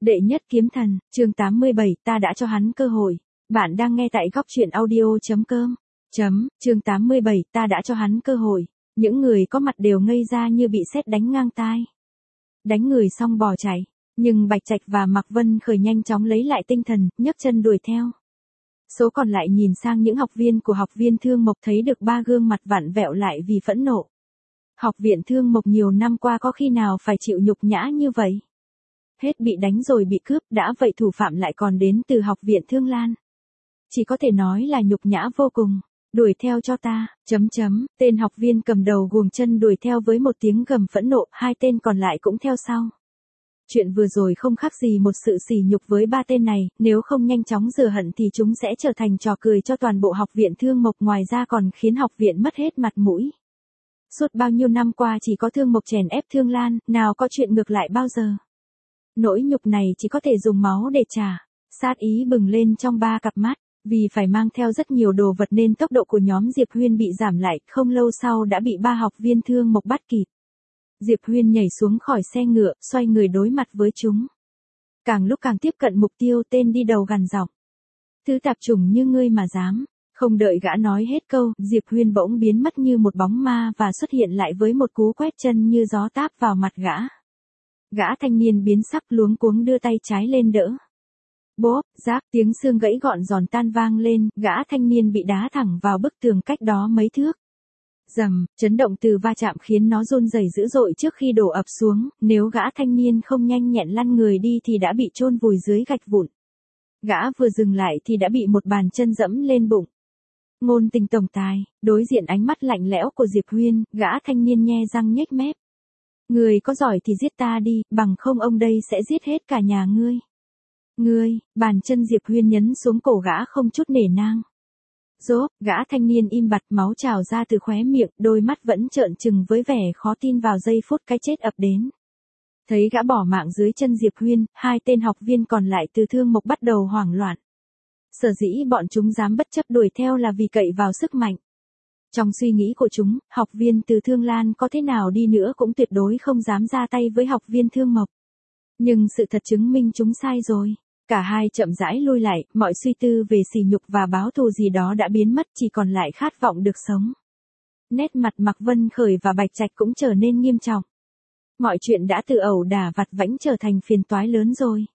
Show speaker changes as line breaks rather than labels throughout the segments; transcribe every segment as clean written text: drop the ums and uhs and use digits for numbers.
Đệ nhất kiếm thần, chương 87, ta đã cho hắn cơ hội. Bạn đang nghe tại góc truyện audio.com. Chương 87, ta đã cho hắn cơ hội. Những người có mặt đều ngây ra như bị sét đánh ngang tai. Đánh người xong bỏ chạy, nhưng Bạch Trạch và Mạc Vân Khởi nhanh chóng lấy lại tinh thần, nhấc chân đuổi theo. Số còn lại nhìn sang những học viên của học viên Thương Mộc, thấy được ba gương mặt vặn vẹo lại vì phẫn nộ. Học viện Thương Mộc nhiều năm qua có khi nào phải chịu nhục nhã như vậy? Hết bị đánh rồi bị cướp, đã vậy thủ phạm lại còn đến từ học viện Thương Lan. Chỉ có thể nói là nhục nhã vô cùng. Đuổi theo cho ta, tên học viên cầm đầu guồng chân đuổi theo với một tiếng gầm phẫn nộ, hai tên còn lại cũng theo sau. Chuyện vừa rồi không khác gì một sự sỉ nhục với ba tên này, nếu không nhanh chóng rửa hận thì chúng sẽ trở thành trò cười cho toàn bộ học viện Thương Mộc, ngoài ra còn khiến học viện mất hết mặt mũi. Suốt bao nhiêu năm qua chỉ có Thương Mộc chèn ép Thương Lan, nào có chuyện ngược lại bao giờ. Nỗi nhục này chỉ có thể dùng máu để trả. Sát ý bừng lên trong ba cặp mắt, vì phải mang theo rất nhiều đồ vật nên tốc độ của nhóm Diệp Huyên bị giảm lại, không lâu sau đã bị ba học viên Thương Mộc bắt kịp. Diệp Huyên nhảy xuống khỏi xe ngựa, xoay người đối mặt với chúng. Càng lúc càng tiếp cận mục tiêu, tên đi đầu gằn giọng: "Thứ tạp chủng như ngươi mà dám." Không đợi gã nói hết câu, Diệp Huyên bỗng biến mất như một bóng ma và xuất hiện lại với một cú quét chân như gió táp vào mặt gã. Gã thanh niên biến sắc, luống cuống đưa tay trái lên đỡ. Bốp, rác, tiếng xương gãy gọn giòn tan vang lên, gã thanh niên bị đá thẳng vào bức tường cách đó mấy thước. Rầm, chấn động từ va chạm khiến nó run rẩy dữ dội trước khi đổ ập xuống, nếu gã thanh niên không nhanh nhẹn lăn người đi thì đã bị chôn vùi dưới gạch vụn. Gã vừa dừng lại thì đã bị một bàn chân dẫm lên bụng. Ngôn Tình tổng tài, đối diện ánh mắt lạnh lẽo của Diệp Huyên, gã thanh niên nhe răng nhếch mép. "Người có giỏi thì giết ta đi, bằng không ông đây sẽ giết hết cả nhà ngươi." "Ngươi," bàn chân Diệp Huyên nhấn xuống cổ gã không chút nể nang. Rốp, gã thanh niên im bặt, máu trào ra từ khóe miệng, đôi mắt vẫn trợn trừng với vẻ khó tin vào giây phút cái chết ập đến. Thấy gã bỏ mạng dưới chân Diệp Huyên, hai tên học viên còn lại từ Thương Mộc bắt đầu hoảng loạn. Sở dĩ bọn chúng dám bất chấp đuổi theo là vì cậy vào sức mạnh. Trong suy nghĩ của chúng, học viên từ Thương Lan có thế nào đi nữa cũng tuyệt đối không dám ra tay với học viên Thương Mộc. Nhưng sự thật chứng minh chúng sai rồi. Cả hai chậm rãi lui lại, mọi suy tư về sỉ nhục và báo thù gì đó đã biến mất, chỉ còn lại khát vọng được sống. Nét mặt Mạc Vân Khởi và Bạch Trạch cũng trở nên nghiêm trọng. Mọi chuyện đã từ ẩu đả vặt vãnh trở thành phiền toái lớn rồi.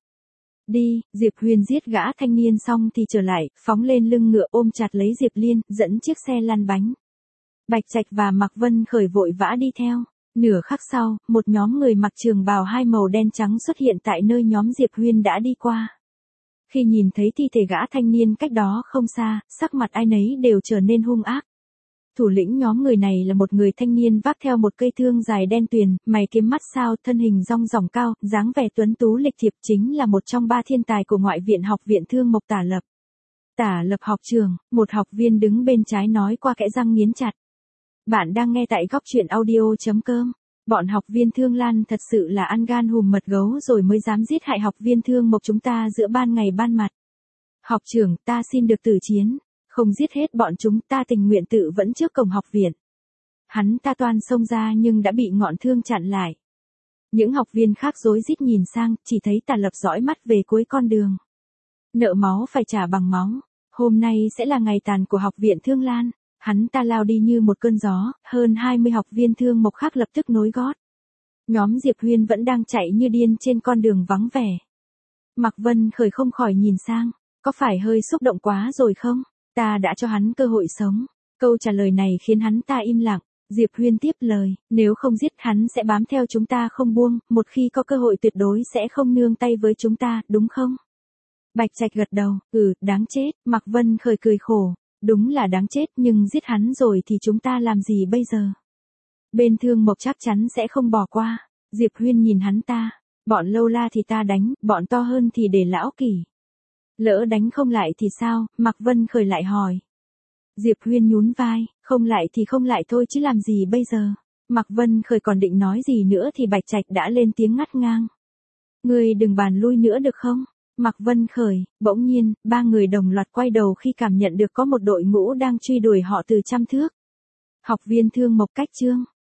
Đi, Diệp Huyên giết gã thanh niên xong thì trở lại, phóng lên lưng ngựa ôm chặt lấy Diệp Liên, dẫn chiếc xe lăn bánh. Bạch Trạch và Mạc Vân Khởi vội vã đi theo. Nửa khắc sau, một nhóm người mặc trường bào hai màu đen trắng xuất hiện tại nơi nhóm Diệp Huyên đã đi qua. Khi nhìn thấy thi thể gã thanh niên cách đó không xa, sắc mặt ai nấy đều trở nên hung ác. Thủ lĩnh nhóm người này là một người thanh niên vác theo một cây thương dài đen tuyền, mày kiếm mắt sao, thân hình rong ròng cao, dáng vẻ tuấn tú lịch thiệp, chính là một trong ba thiên tài của ngoại viện học viện Thương Mộc, Tả Lập. Tả Lập học trường, một học viên đứng bên trái nói qua kẽ răng nghiến chặt. Bạn đang nghe tại góc truyện audio.com. Bọn học viên Thương Lan thật sự là ăn gan hùm mật gấu rồi mới dám giết hại học viên Thương Mộc chúng ta giữa ban ngày ban mặt. Học trưởng, ta xin được tử chiến. Không giết hết bọn chúng, ta tình nguyện tự vẫn trước cổng học viện. Hắn ta toan xông ra nhưng đã bị ngọn thương chặn lại. Những học viên khác rối rít nhìn sang, chỉ thấy Tả Lập dõi mắt về cuối con đường. Nợ máu phải trả bằng máu. Hôm nay sẽ là ngày tàn của học viện Thương Lan. Hắn ta lao đi như một cơn gió, hơn 20 học viên Thương Mộc khác lập tức nối gót. Nhóm Diệp Huyên vẫn đang chạy như điên trên con đường vắng vẻ. Mạc Vân Khởi không khỏi nhìn sang, có phải hơi xúc động quá rồi không? Ta đã cho hắn cơ hội sống. Câu trả lời này khiến hắn ta im lặng. Diệp Huyên tiếp lời, nếu không giết hắn sẽ bám theo chúng ta không buông, một khi có cơ hội tuyệt đối sẽ không nương tay với chúng ta, đúng không? Bạch Trạch gật đầu, đáng chết. Mạc Vân Khởi cười khổ. Đúng là đáng chết, nhưng giết hắn rồi thì chúng ta làm gì bây giờ? Bên Thương Mộc chắc chắn sẽ không bỏ qua. Diệp Huyên nhìn hắn ta. Bọn lâu la thì ta đánh, bọn to hơn thì để lão Kỷ. Lỡ đánh không lại thì sao? Mạc Vân Khởi lại hỏi. Diệp Huyên nhún vai, không lại thì không lại thôi chứ làm gì bây giờ? Mạc Vân Khởi còn định nói gì nữa thì Bạch Trạch đã lên tiếng ngắt ngang. Ngươi đừng bàn lui nữa được không? Mạc Vân Khởi, bỗng nhiên, ba người đồng loạt quay đầu khi cảm nhận được có một đội ngũ đang truy đuổi họ từ trăm thước. Học viên Thương Mộc cách chương.